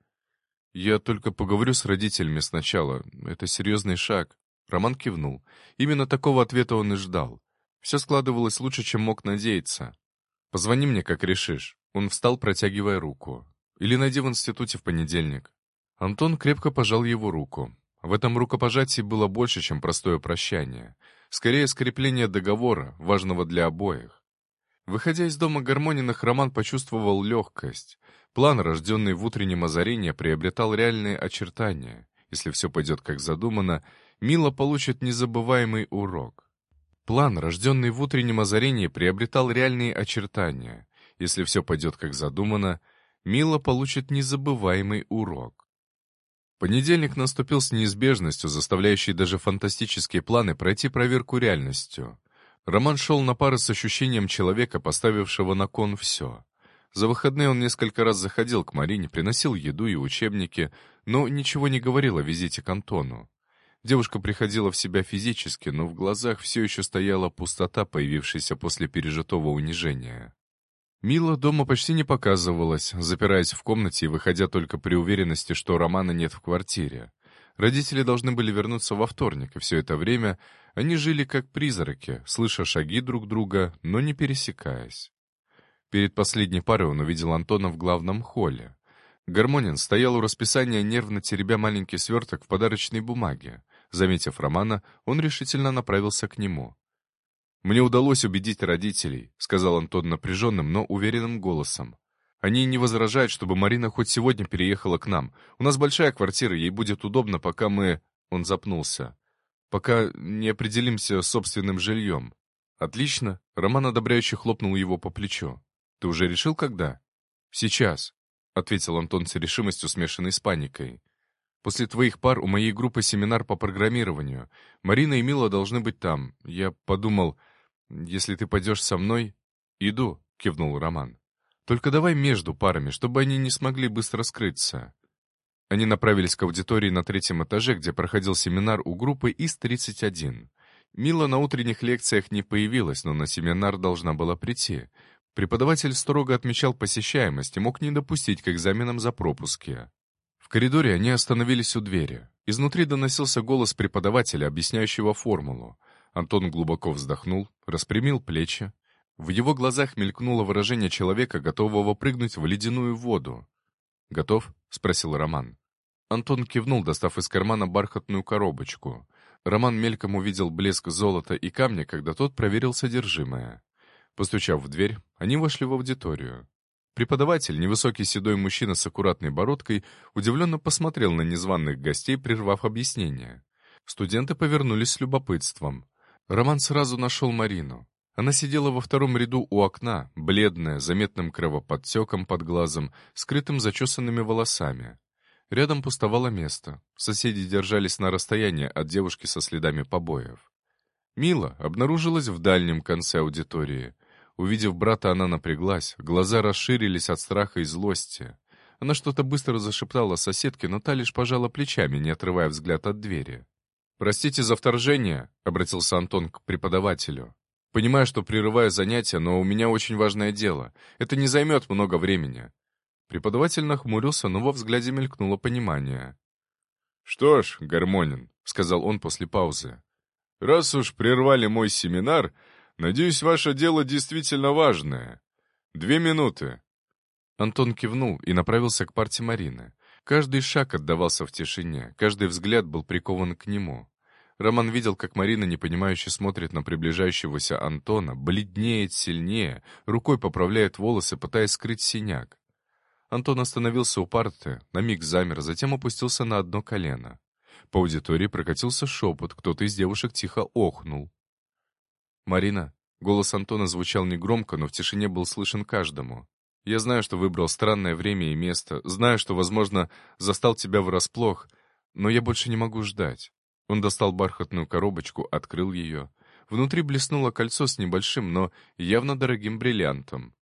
«Я только поговорю с родителями сначала. Это серьезный шаг». Роман кивнул. Именно такого ответа он и ждал. Все складывалось лучше, чем мог надеяться. «Позвони мне, как решишь». Он встал, протягивая руку. «Или найди в институте в понедельник». Антон крепко пожал его руку. В этом рукопожатии было больше, чем простое прощание. Скорее, скрепление договора, важного для обоих. Выходя из дома Гармониных, Роман почувствовал легкость. План, рожденный в утреннем озарении, приобретал реальные очертания. Если все пойдет как задумано, Мила получит незабываемый урок. План, рожденный в утреннем озарении, приобретал реальные очертания. Если все пойдет как задумано, Мила получит незабываемый урок. Понедельник наступил с неизбежностью, заставляющей даже фантастические планы пройти проверку реальностью. Роман шел на пары с ощущением человека, поставившего на кон все. За выходные он несколько раз заходил к Марине, приносил еду и учебники, но ничего не говорил о визите к Антону. Девушка приходила в себя физически, но в глазах все еще стояла пустота, появившаяся после пережитого унижения. Мила дома почти не показывалась, запираясь в комнате и выходя только при уверенности, что Романа нет в квартире. Родители должны были вернуться во вторник, и все это время они жили как призраки, слыша шаги друг друга, но не пересекаясь. Перед последней парой он увидел Антона в главном холле. Гармонин стоял у расписания, нервно теребя маленький сверток в подарочной бумаге. Заметив Романа, он решительно направился к нему. «Мне удалось убедить родителей», — сказал Антон напряженным, но уверенным голосом. «Они не возражают, чтобы Марина хоть сегодня переехала к нам. У нас большая квартира, ей будет удобно, пока мы...» Он запнулся. «Пока не определимся с собственным жильем». «Отлично», — Роман одобряюще хлопнул его по плечу. «Ты уже решил, когда?» «Сейчас», — ответил Антон с решимостью, смешанной с паникой. «После твоих пар у моей группы семинар по программированию. Марина и Мила должны быть там. Я подумал, если ты пойдешь со мной...» «Иду», — кивнул Роман. «Только давай между парами, чтобы они не смогли быстро скрыться». Они направились к аудитории на 3-м этаже, где проходил семинар у группы ИС-31. Мила на утренних лекциях не появилась, но на семинар должна была прийти. Преподаватель строго отмечал посещаемость и мог не допустить к экзаменам за пропуски. В коридоре они остановились у двери. Изнутри доносился голос преподавателя, объясняющего формулу. Антон глубоко вздохнул, распрямил плечи. В его глазах мелькнуло выражение человека, готового прыгнуть в ледяную воду. «Готов?» — спросил Роман. Антон кивнул, достав из кармана бархатную коробочку. Роман мельком увидел блеск золота и камня, когда тот проверил содержимое. Постучав в дверь, они вошли в аудиторию. Преподаватель, невысокий седой мужчина с аккуратной бородкой, удивленно посмотрел на незваных гостей, прервав объяснение. Студенты повернулись с любопытством. Роман сразу нашел Марину. Она сидела во 2-м ряду у окна, бледная, заметным кровоподтеком под глазом, скрытым зачесанными волосами. Рядом пустовало место. Соседи держались на расстоянии от девушки со следами побоев. Мила обнаружилась в дальнем конце аудитории. Увидев брата, она напряглась, глаза расширились от страха и злости. Она что-то быстро зашептала соседке, но та лишь пожала плечами, не отрывая взгляд от двери. «Простите за вторжение», — обратился Антон к преподавателю. «Понимаю, что прерываю занятия, но у меня очень важное дело. Это не займет много времени». Преподаватель нахмурился, но во взгляде мелькнуло понимание. «Что ж, Гармонин», — сказал он после паузы, — «раз уж прервали мой семинар, надеюсь, ваше дело действительно важное. 2 минуты». Антон кивнул и направился к парте Марины. Каждый шаг отдавался в тишине, каждый взгляд был прикован к нему. Роман видел, как Марина непонимающе смотрит на приближающегося Антона, бледнеет сильнее, рукой поправляет волосы, пытаясь скрыть синяк. Антон остановился у парты, на миг замер, затем опустился на одно колено. По аудитории прокатился шепот, кто-то из девушек тихо охнул. «Марина», — голос Антона звучал негромко, но в тишине был слышен каждому. «Я знаю, что выбрал странное время и место, знаю, что, возможно, застал тебя врасплох, но я больше не могу ждать». Он достал бархатную коробочку, открыл ее. Внутри блеснуло кольцо с небольшим, но явно дорогим бриллиантом.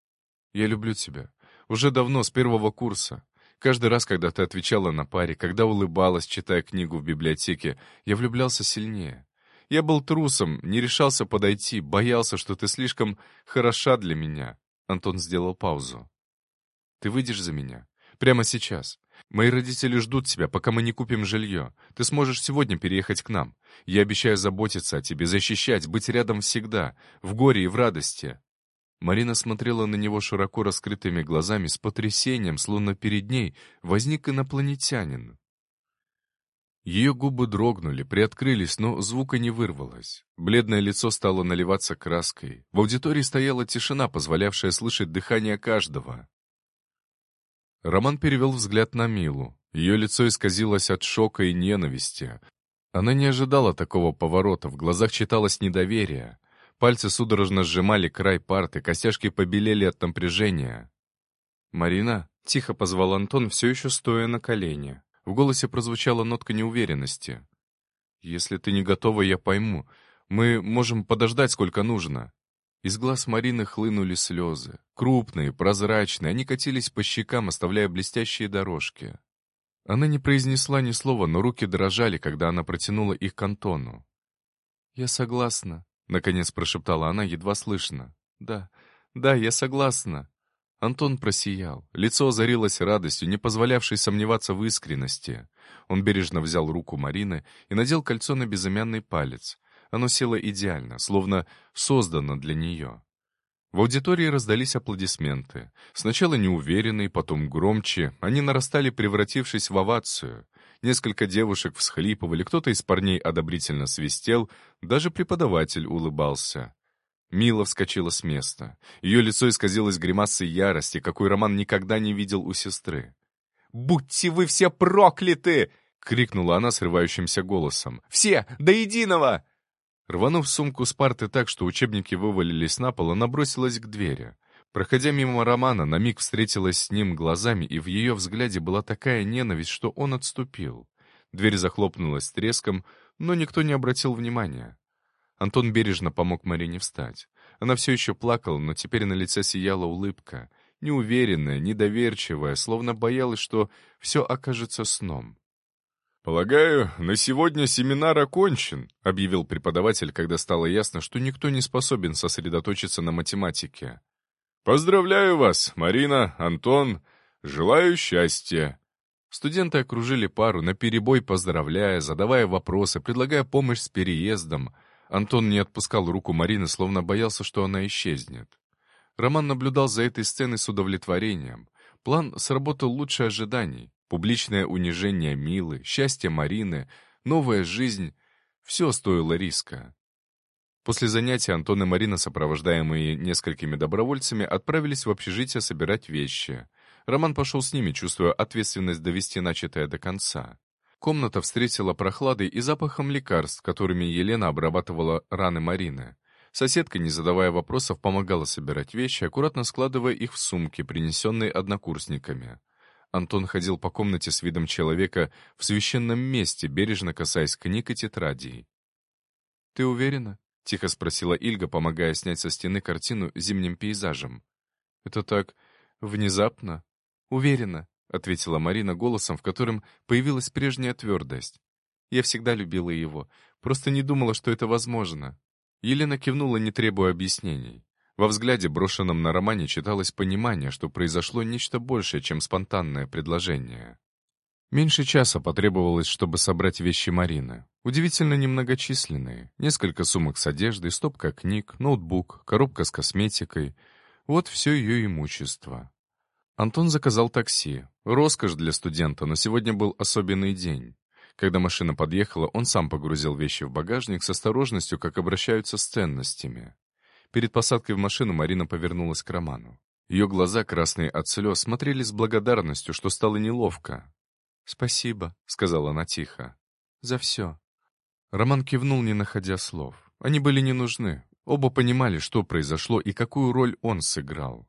«Я люблю тебя. Уже давно, с 1-го курса. Каждый раз, когда ты отвечала на паре, когда улыбалась, читая книгу в библиотеке, я влюблялся сильнее. Я был трусом, не решался подойти, боялся, что ты слишком хороша для меня». Антон сделал паузу. «Ты выйдешь за меня? Прямо сейчас. Мои родители ждут тебя, пока мы не купим жилье. Ты сможешь сегодня переехать к нам. Я обещаю заботиться о тебе, защищать, быть рядом всегда, в горе и в радости». Марина смотрела на него широко раскрытыми глазами с потрясением, словно перед ней возник инопланетянин. Ее губы дрогнули, приоткрылись, но звука не вырвалось. Бледное лицо стало наливаться краской. В аудитории стояла тишина, позволявшая слышать дыхание каждого. Роман перевел взгляд на Милу. Ее лицо исказилось от шока и ненависти. Она не ожидала такого поворота, в глазах читалось недоверие. Пальцы судорожно сжимали край парты, костяшки побелели от напряжения. «Марина?» — тихо позвал Антон, все еще стоя на колене. В голосе прозвучала нотка неуверенности. «Если ты не готова, я пойму. Мы можем подождать, сколько нужно». Из глаз Марины хлынули слезы. Крупные, прозрачные, они катились по щекам, оставляя блестящие дорожки. Она не произнесла ни слова, но руки дрожали, когда она протянула их к Антону. «Я согласна», — наконец прошептала она, едва слышно. «Да, «Да, я согласна». Антон просиял. Лицо озарилось радостью, не позволявшей сомневаться в искренности. Он бережно взял руку Марины и надел кольцо на безымянный палец. Оно село идеально, словно создано для нее. В аудитории раздались аплодисменты. Сначала неуверенные, потом громче. Они нарастали, превратившись в овацию. Несколько девушек всхлипывали, кто-то из парней одобрительно свистел, даже преподаватель улыбался. Мила вскочила с места. Ее лицо исказилось гримасой ярости, какой Роман никогда не видел у сестры. «Будьте вы все прокляты!» — крикнула она срывающимся голосом. «Все, до единого!» Рванув сумку с парты так, что учебники вывалились на пол, она бросилась к двери. Проходя мимо Романа, на миг встретилась с ним глазами, и в ее взгляде была такая ненависть, что он отступил. Дверь захлопнулась с треском, но никто не обратил внимания. Антон бережно помог Марине встать. Она все еще плакала, но теперь на лице сияла улыбка. Неуверенная, недоверчивая, словно боялась, что все окажется сном. «Полагаю, на сегодня семинар окончен», — объявил преподаватель, когда стало ясно, что никто не способен сосредоточиться на математике. «Поздравляю вас, Марина, Антон. Желаю счастья». Студенты окружили пару, наперебой поздравляя, задавая вопросы, предлагая помощь с переездом. Антон не отпускал руку Марины, словно боялся, что она исчезнет. Роман наблюдал за этой сценой с удовлетворением. План сработал лучше ожиданий. Публичное унижение Милы, счастье Марины, новая жизнь — все стоило риска. После занятия Антон и Марина, сопровождаемые несколькими добровольцами, отправились в общежитие собирать вещи. Роман пошел с ними, чувствуя ответственность довести начатое до конца. Комната встретила прохладой и запахом лекарств, которыми Елена обрабатывала раны Марины. Соседка, не задавая вопросов, помогала собирать вещи, аккуратно складывая их в сумки, принесенные однокурсниками. Антон ходил по комнате с видом человека в священном месте, бережно касаясь книг и тетрадей. «Ты уверена?» — тихо спросила Ильга, помогая снять со стены картину зимним пейзажем. «Это так внезапно?» «Уверена», — ответила Марина голосом, в котором появилась прежняя твердость. «Я всегда любила его, просто не думала, что это возможно». Елена кивнула, не требуя объяснений. Во взгляде, брошенном на Романе, читалось понимание, что произошло нечто большее, чем спонтанное предложение. Меньше часа потребовалось, чтобы собрать вещи Марины. Удивительно немногочисленные. Несколько сумок с одеждой, стопка книг, ноутбук, коробка с косметикой. Вот все ее имущество. Антон заказал такси. Роскошь для студента, но сегодня был особенный день. Когда машина подъехала, он сам погрузил вещи в багажник с осторожностью, как обращаются с ценностями. Перед посадкой в машину Марина повернулась к Роману. Ее глаза, красные от слез, смотрели с благодарностью, что стало неловко. «Спасибо», — сказала она тихо, — «за все». Роман кивнул, не находя слов. Они были не нужны. Оба понимали, что произошло и какую роль он сыграл.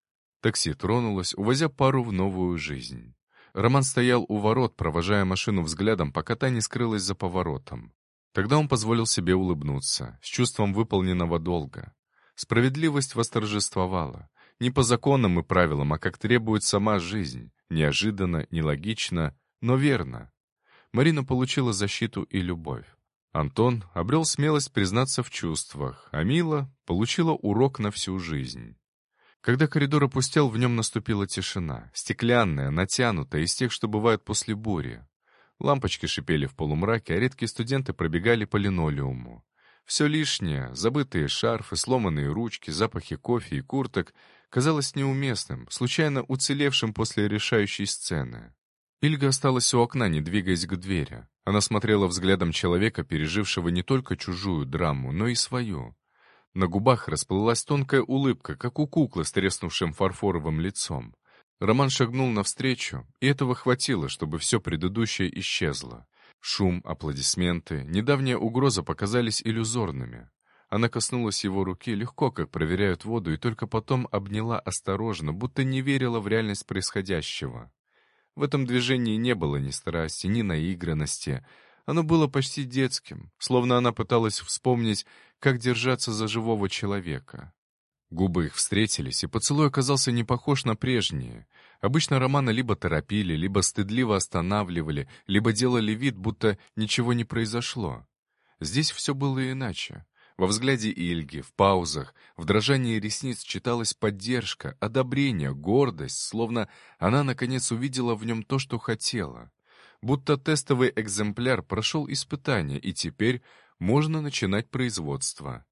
Такси тронулось, увозя пару в новую жизнь. Роман стоял у ворот, провожая машину взглядом, пока та не скрылась за поворотом. Тогда он позволил себе улыбнуться, с чувством выполненного долга. Справедливость восторжествовала. Не по законам и правилам, а как требует сама жизнь. Неожиданно, нелогично, но верно. Марина получила защиту и любовь. Антон обрел смелость признаться в чувствах, а Мила получила урок на всю жизнь. Когда коридор опустел, в нем наступила тишина, стеклянная, натянутая, из тех, что бывают после бури. Лампочки шипели в полумраке, а редкие студенты пробегали по линолеуму. Все лишнее, забытые шарфы, сломанные ручки, запахи кофе и курток, казалось неуместным, случайно уцелевшим после решающей сцены. Ильга осталась у окна, не двигаясь к двери. Она смотрела взглядом человека, пережившего не только чужую драму, но и свою. На губах расплылась тонкая улыбка, как у куклы с треснувшим фарфоровым лицом. Роман шагнул навстречу, и этого хватило, чтобы все предыдущее исчезло. Шум, аплодисменты, недавняя угроза показались иллюзорными. Она коснулась его руки легко, как проверяют воду, и только потом обняла осторожно, будто не верила в реальность происходящего. В этом движении не было ни страсти, ни наигранности. Оно было почти детским, словно она пыталась вспомнить, как держаться за живого человека. Губы их встретились, и поцелуй оказался не похож на прежние. Обычно Романа либо торопили, либо стыдливо останавливали, либо делали вид, будто ничего не произошло. Здесь все было иначе. Во взгляде Ильги, в паузах, в дрожании ресниц читалась поддержка, одобрение, гордость, словно она, наконец, увидела в нем то, что хотела. Будто тестовый экземпляр прошел испытание, и теперь можно начинать производство.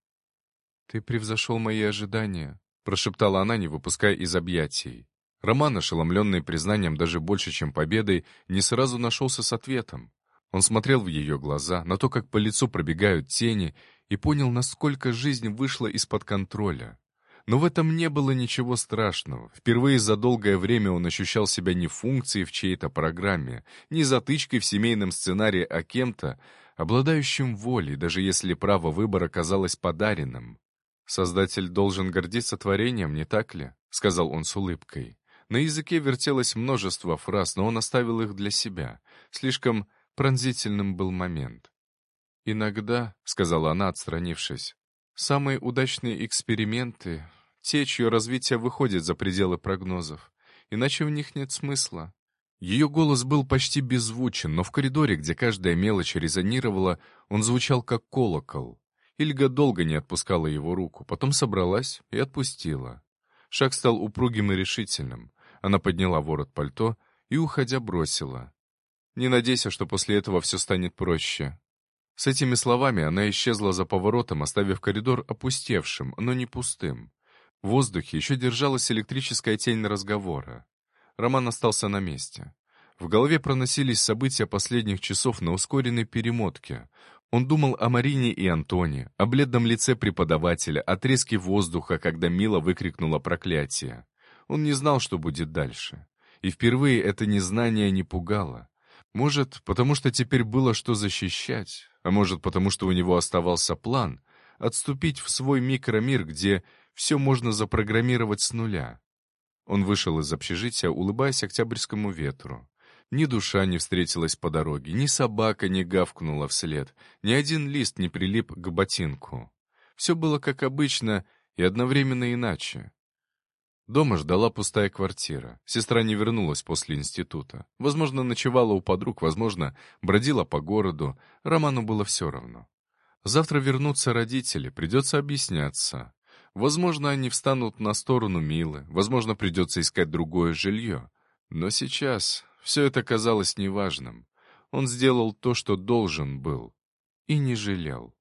«Ты превзошел мои ожидания», — прошептала она, не выпуская из объятий. Роман, ошеломленный признанием даже больше, чем победой, не сразу нашелся с ответом. Он смотрел в ее глаза, на то, как по лицу пробегают тени, и понял, насколько жизнь вышла из-под контроля. Но в этом не было ничего страшного. Впервые за долгое время он ощущал себя не функцией в чьей-то программе, не затычкой в семейном сценарии, а кем-то, обладающим волей, даже если право выбора казалось подаренным. «Создатель должен гордиться творением, не так ли?» — сказал он с улыбкой. На языке вертелось множество фраз, но он оставил их для себя. Слишком пронзительным был момент. «Иногда», — сказала она, отстранившись, — «самые удачные эксперименты — те, чье развитие выходит за пределы прогнозов. Иначе в них нет смысла». Ее голос был почти беззвучен, но в коридоре, где каждая мелочь резонировала, он звучал как колокол. Ильга долго не отпускала его руку, потом собралась и отпустила. Шаг стал упругим и решительным. Она подняла ворот пальто и, уходя, бросила: «Не надейся, что после этого все станет проще». С этими словами она исчезла за поворотом, оставив коридор опустевшим, но не пустым. В воздухе еще держалась электрическая тень разговора. Роман остался на месте. В голове проносились события последних часов на ускоренной перемотке. Он думал о Марине и Антоне, о бледном лице преподавателя, о треске воздуха, когда Мила выкрикнула проклятие. Он не знал, что будет дальше. И впервые это незнание не пугало. Может, потому что теперь было что защищать, а может, потому что у него оставался план — отступить в свой микромир, где все можно запрограммировать с нуля. Он вышел из общежития, улыбаясь октябрьскому ветру. Ни душа не встретилась по дороге, ни собака не гавкнула вслед, ни один лист не прилип к ботинку. Все было как обычно и одновременно иначе. Дома ждала пустая квартира. Сестра не вернулась после института. Возможно, ночевала у подруг, возможно, бродила по городу. Роману было все равно. Завтра вернутся родители, придется объясняться. Возможно, они встанут на сторону Милы, возможно, придется искать другое жилье. Но сейчас все это казалось неважным. Он сделал то, что должен был, и не жалел.